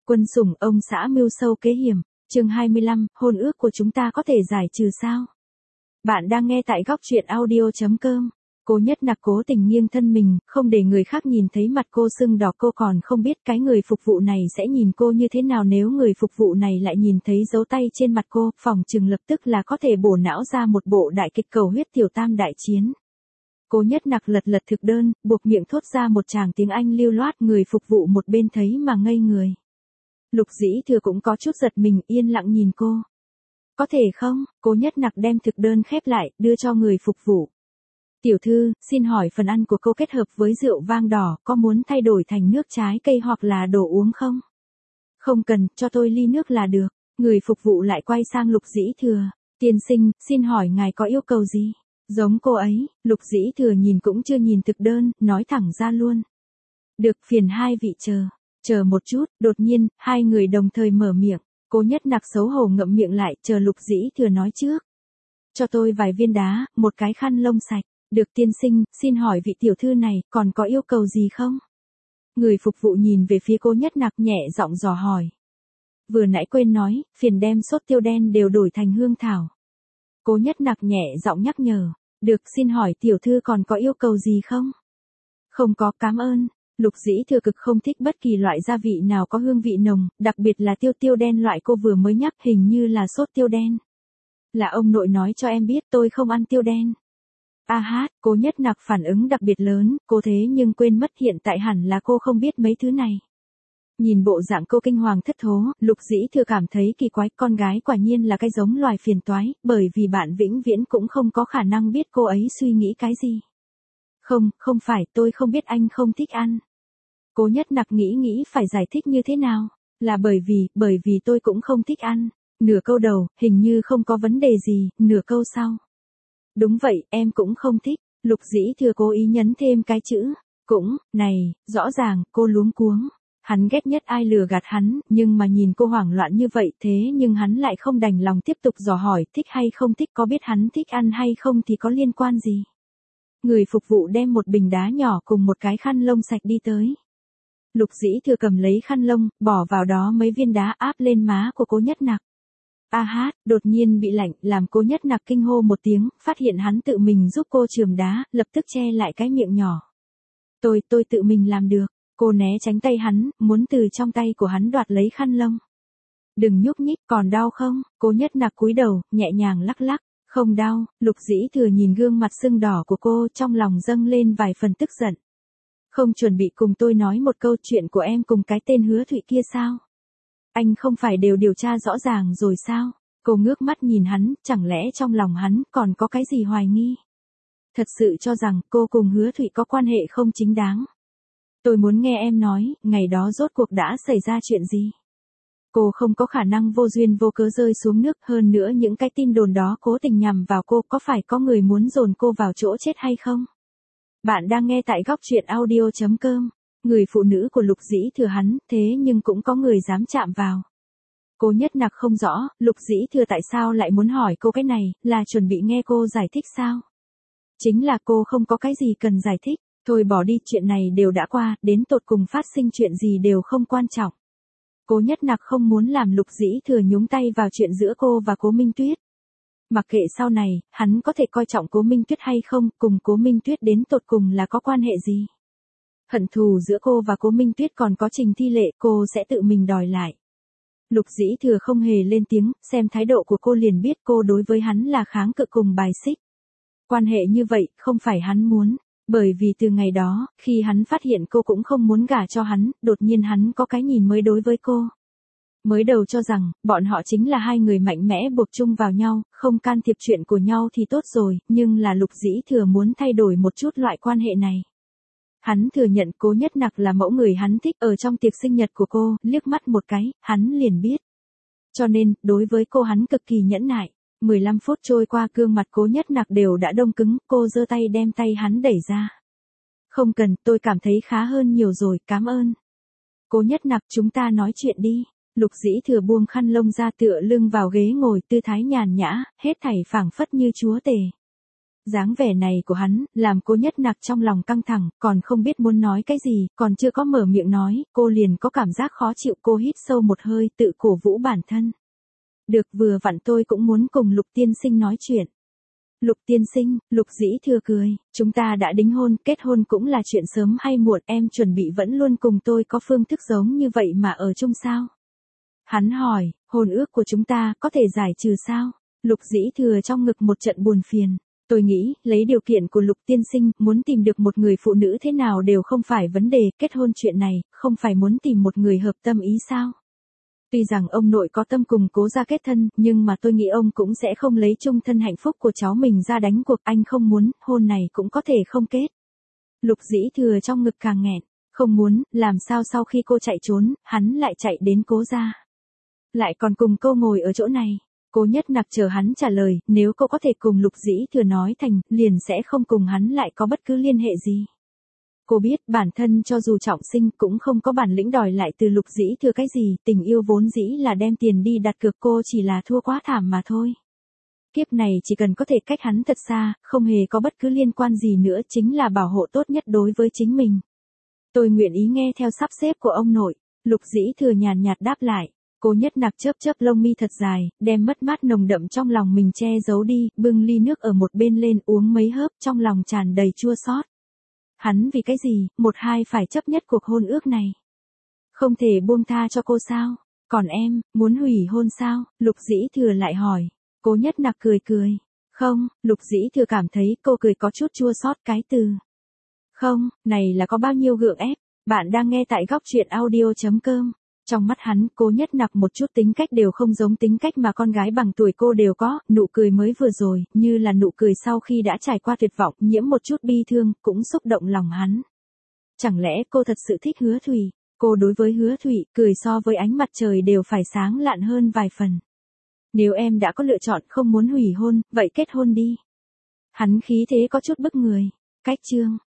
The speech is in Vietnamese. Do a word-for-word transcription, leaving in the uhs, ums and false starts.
Quân sủng ông xã mưu sâu kế hiểm, chương hai mươi lăm, hôn ước của chúng ta có thể giải trừ sao? Bạn đang nghe tại góc truyện audio.com. Cô Nhất Nặc cố tình nghiêng thân mình, không để người khác nhìn thấy mặt cô sưng đỏ. Cô còn không biết cái người phục vụ này sẽ nhìn cô như thế nào. Nếu người phục vụ này lại nhìn thấy dấu tay trên mặt cô, phòng chừng lập tức là có thể bổ não ra một bộ đại kịch cầu huyết tiểu tam đại chiến. Cô Nhất Nặc lật lật thực đơn, buộc miệng thốt ra một tràng tiếng Anh lưu loát. Người phục vụ một bên thấy mà ngây người. Lục Dĩ Thừa cũng có chút giật mình, yên lặng nhìn cô. Có thể không? Cô Nhất Nặc đem thực đơn khép lại, đưa cho người phục vụ. Tiểu thư, xin hỏi phần ăn của cô kết hợp với rượu vang đỏ, có muốn thay đổi thành nước trái cây hoặc là đồ uống không? Không cần, cho tôi ly nước là được. Người phục vụ lại quay sang Lục Dĩ Thừa. Tiên sinh, xin hỏi ngài có yêu cầu gì? Giống cô ấy, Lục Dĩ Thừa nhìn cũng chưa nhìn thực đơn, nói thẳng ra luôn. Được, phiền hai vị chờ. Chờ một chút, đột nhiên, hai người đồng thời mở miệng. Cô Nhất Nặc xấu hổ ngậm miệng lại, chờ Lục Dĩ Thừa nói trước. Cho tôi vài viên đá, một cái khăn lông sạch. Được tiên sinh, xin hỏi vị tiểu thư này, còn có yêu cầu gì không? Người phục vụ nhìn về phía cô Nhất Nặc nhẹ giọng dò hỏi. Vừa nãy quên nói, phiền đem sốt tiêu đen đều đổi thành hương thảo. Cô Nhất Nặc nhẹ giọng nhắc nhở. Được, xin hỏi tiểu thư còn có yêu cầu gì không? Không có, cảm ơn. Lục Dĩ Thừa cực không thích bất kỳ loại gia vị nào có hương vị nồng, đặc biệt là tiêu tiêu đen loại cô vừa mới nhắc, hình như là sốt tiêu đen. Là ông nội nói cho em biết, tôi không ăn tiêu đen. A hát, cô Nhất Nặc phản ứng đặc biệt lớn, cô thế nhưng quên mất hiện tại hẳn là cô không biết mấy thứ này. Nhìn bộ dạng cô kinh hoàng thất thố, Lục Dĩ Thừa cảm thấy kỳ quái, con gái quả nhiên là cái giống loài phiền toái, bởi vì bạn vĩnh viễn cũng không có khả năng biết cô ấy suy nghĩ cái gì. Không, không phải, tôi không biết anh không thích ăn. Cô Nhất Nặc nghĩ nghĩ phải giải thích như thế nào, là bởi vì, bởi vì tôi cũng không thích ăn. Nửa câu đầu, hình như không có vấn đề gì, nửa câu sau. Đúng vậy, em cũng không thích. Lục Dĩ Thừa cố ý nhấn thêm cái chữ, cũng, này, rõ ràng, cô luống cuống. Hắn ghét nhất ai lừa gạt hắn, nhưng mà nhìn cô hoảng loạn như vậy thế nhưng hắn lại không đành lòng tiếp tục dò hỏi thích hay không thích, có biết hắn thích ăn hay không thì có liên quan gì. Người phục vụ đem một bình đá nhỏ cùng một cái khăn lông sạch đi tới. Lục Dĩ Thừa cầm lấy khăn lông, bỏ vào đó mấy viên đá áp lên má của cô Nhất Nặc. A hát, đột nhiên bị lạnh, làm cô Nhất Nặc kinh hô một tiếng, phát hiện hắn tự mình giúp cô chườm đá, lập tức che lại cái miệng nhỏ. Tôi, tôi tự mình làm được. Cô né tránh tay hắn, muốn từ trong tay của hắn đoạt lấy khăn lông. Đừng nhúc nhích, còn đau không? Cô Nhất Nặc cúi đầu, nhẹ nhàng lắc lắc. Không đau. Lục Dĩ Thừa nhìn gương mặt sưng đỏ của cô, trong lòng dâng lên vài phần tức giận. Không chuẩn bị cùng tôi nói một câu chuyện của em cùng cái tên Hứa Thụy kia sao? Anh không phải đều điều tra rõ ràng rồi sao? Cô ngước mắt nhìn hắn, chẳng lẽ trong lòng hắn còn có cái gì hoài nghi? Thật sự cho rằng cô cùng Hứa Thụy có quan hệ không chính đáng. Tôi muốn nghe em nói, ngày đó rốt cuộc đã xảy ra chuyện gì? Cô không có khả năng vô duyên vô cớ rơi xuống nước, hơn nữa những cái tin đồn đó cố tình nhằm vào cô, có phải có người muốn dồn cô vào chỗ chết hay không? Bạn đang nghe tại góc truyện audio.com. Người phụ nữ của Lục Dĩ Thừa hắn, thế nhưng cũng có người dám chạm vào. Cô Nhất Nặc không rõ, Lục Dĩ Thừa tại sao lại muốn hỏi cô cái này, là chuẩn bị nghe cô giải thích sao? Chính là cô không có cái gì cần giải thích, thôi bỏ đi, chuyện này đều đã qua, đến tột cùng phát sinh chuyện gì đều không quan trọng. Cô Nhất Nặc không muốn làm Lục Dĩ Thừa nhúng tay vào chuyện giữa cô và Cố Minh Tuyết. Mặc kệ sau này, hắn có thể coi trọng Cố Minh Tuyết hay không, cùng Cố Minh Tuyết đến tột cùng là có quan hệ gì. Hận thù giữa cô và Cố Minh Tuyết còn có Trình Thi Lệ, cô sẽ tự mình đòi lại. Lục Dĩ Thừa không hề lên tiếng, xem thái độ của cô liền biết cô đối với hắn là kháng cự cùng bài xích. Quan hệ như vậy, không phải hắn muốn, bởi vì từ ngày đó, khi hắn phát hiện cô cũng không muốn gả cho hắn, đột nhiên hắn có cái nhìn mới đối với cô. Mới đầu cho rằng, bọn họ chính là hai người mạnh mẽ buộc chung vào nhau, không can thiệp chuyện của nhau thì tốt rồi, nhưng là Lục Dĩ Thừa muốn thay đổi một chút loại quan hệ này. Hắn thừa nhận Cố Nhất Nặc là mẫu người hắn thích, ở trong tiệc sinh nhật của cô, liếc mắt một cái, hắn liền biết. Cho nên, đối với cô hắn cực kỳ nhẫn nại. mười lăm phút trôi qua, gương mặt Cố Nhất Nặc đều đã đông cứng, cô giơ tay đem tay hắn đẩy ra. Không cần, tôi cảm thấy khá hơn nhiều rồi, cảm ơn. Cố Nhất Nặc, chúng ta nói chuyện đi. Lục Dĩ Thừa buông khăn lông ra, tựa lưng vào ghế ngồi, tư thái nhàn nhã, hết thảy phảng phất như chúa tể. Dáng vẻ này của hắn, làm Cố Nhất Nặc trong lòng căng thẳng, còn không biết muốn nói cái gì, còn chưa có mở miệng nói, cô liền có cảm giác khó chịu. Cô hít sâu một hơi, tự cổ vũ bản thân. Được, vừa vặn tôi cũng muốn cùng Lục tiên sinh nói chuyện. Lục tiên sinh, Lục Dĩ Thừa cười, chúng ta đã đính hôn, kết hôn cũng là chuyện sớm hay muộn, em chuẩn bị vẫn luôn cùng tôi có phương thức giống như vậy mà ở chung sao? Hắn hỏi, hôn ước của chúng ta có thể giải trừ sao? Lục Dĩ Thừa trong ngực một trận buồn phiền. Tôi nghĩ, lấy điều kiện của Lục tiên sinh, muốn tìm được một người phụ nữ thế nào đều không phải vấn đề, kết hôn chuyện này, không phải muốn tìm một người hợp tâm ý sao? Tuy rằng ông nội có tâm cùng Cố gia kết thân, nhưng mà tôi nghĩ ông cũng sẽ không lấy chung thân hạnh phúc của cháu mình ra đánh cuộc, anh không muốn, hôn này cũng có thể không kết. Lục Dĩ Thừa trong ngực càng nghẹn, không muốn, làm sao sau khi cô chạy trốn, hắn lại chạy đến Cố gia. Lại còn cùng cô ngồi ở chỗ này. Cố Nhất Nặc chờ hắn trả lời, nếu cô có thể cùng Lục Dĩ Thừa nói thành, liền sẽ không cùng hắn lại có bất cứ liên hệ gì. Cô biết bản thân cho dù trọng sinh cũng không có bản lĩnh đòi lại từ Lục Dĩ Thừa cái gì, tình yêu vốn dĩ là đem tiền đi đặt cược, cô chỉ là thua quá thảm mà thôi. Kiếp này chỉ cần có thể cách hắn thật xa, không hề có bất cứ liên quan gì nữa, chính là bảo hộ tốt nhất đối với chính mình. Tôi nguyện ý nghe theo sắp xếp của ông nội. Lục Dĩ Thừa nhàn nhạt đáp lại. Cố Nhất Nặc chớp chớp lông mi thật dài, đem mất mát nồng đậm trong lòng mình che giấu đi, bưng ly nước ở một bên lên uống mấy hớp, trong lòng tràn đầy chua xót. Hắn vì cái gì, một hai phải chấp nhất cuộc hôn ước này. Không thể buông tha cho cô sao? Còn em, muốn hủy hôn sao? Lục Dĩ Thừa lại hỏi. Cố Nhất Nặc cười cười. Không, Lục Dĩ Thừa cảm thấy cô cười có chút chua xót, cái từ không, này là có bao nhiêu gượng ép. Bạn đang nghe tại góc truyện audio chấm com. Trong mắt hắn, Cố Nhất Nặc một chút tính cách đều không giống tính cách mà con gái bằng tuổi cô đều có, nụ cười mới vừa rồi, như là nụ cười sau khi đã trải qua tuyệt vọng, nhiễm một chút bi thương, cũng xúc động lòng hắn. Chẳng lẽ cô thật sự thích Hứa Thủy? Cô đối với Hứa Thủy, cười so với ánh mặt trời đều phải sáng lạn hơn vài phần. Nếu em đã có lựa chọn không muốn hủy hôn, vậy kết hôn đi. Hắn khí thế có chút bức người. Cách chương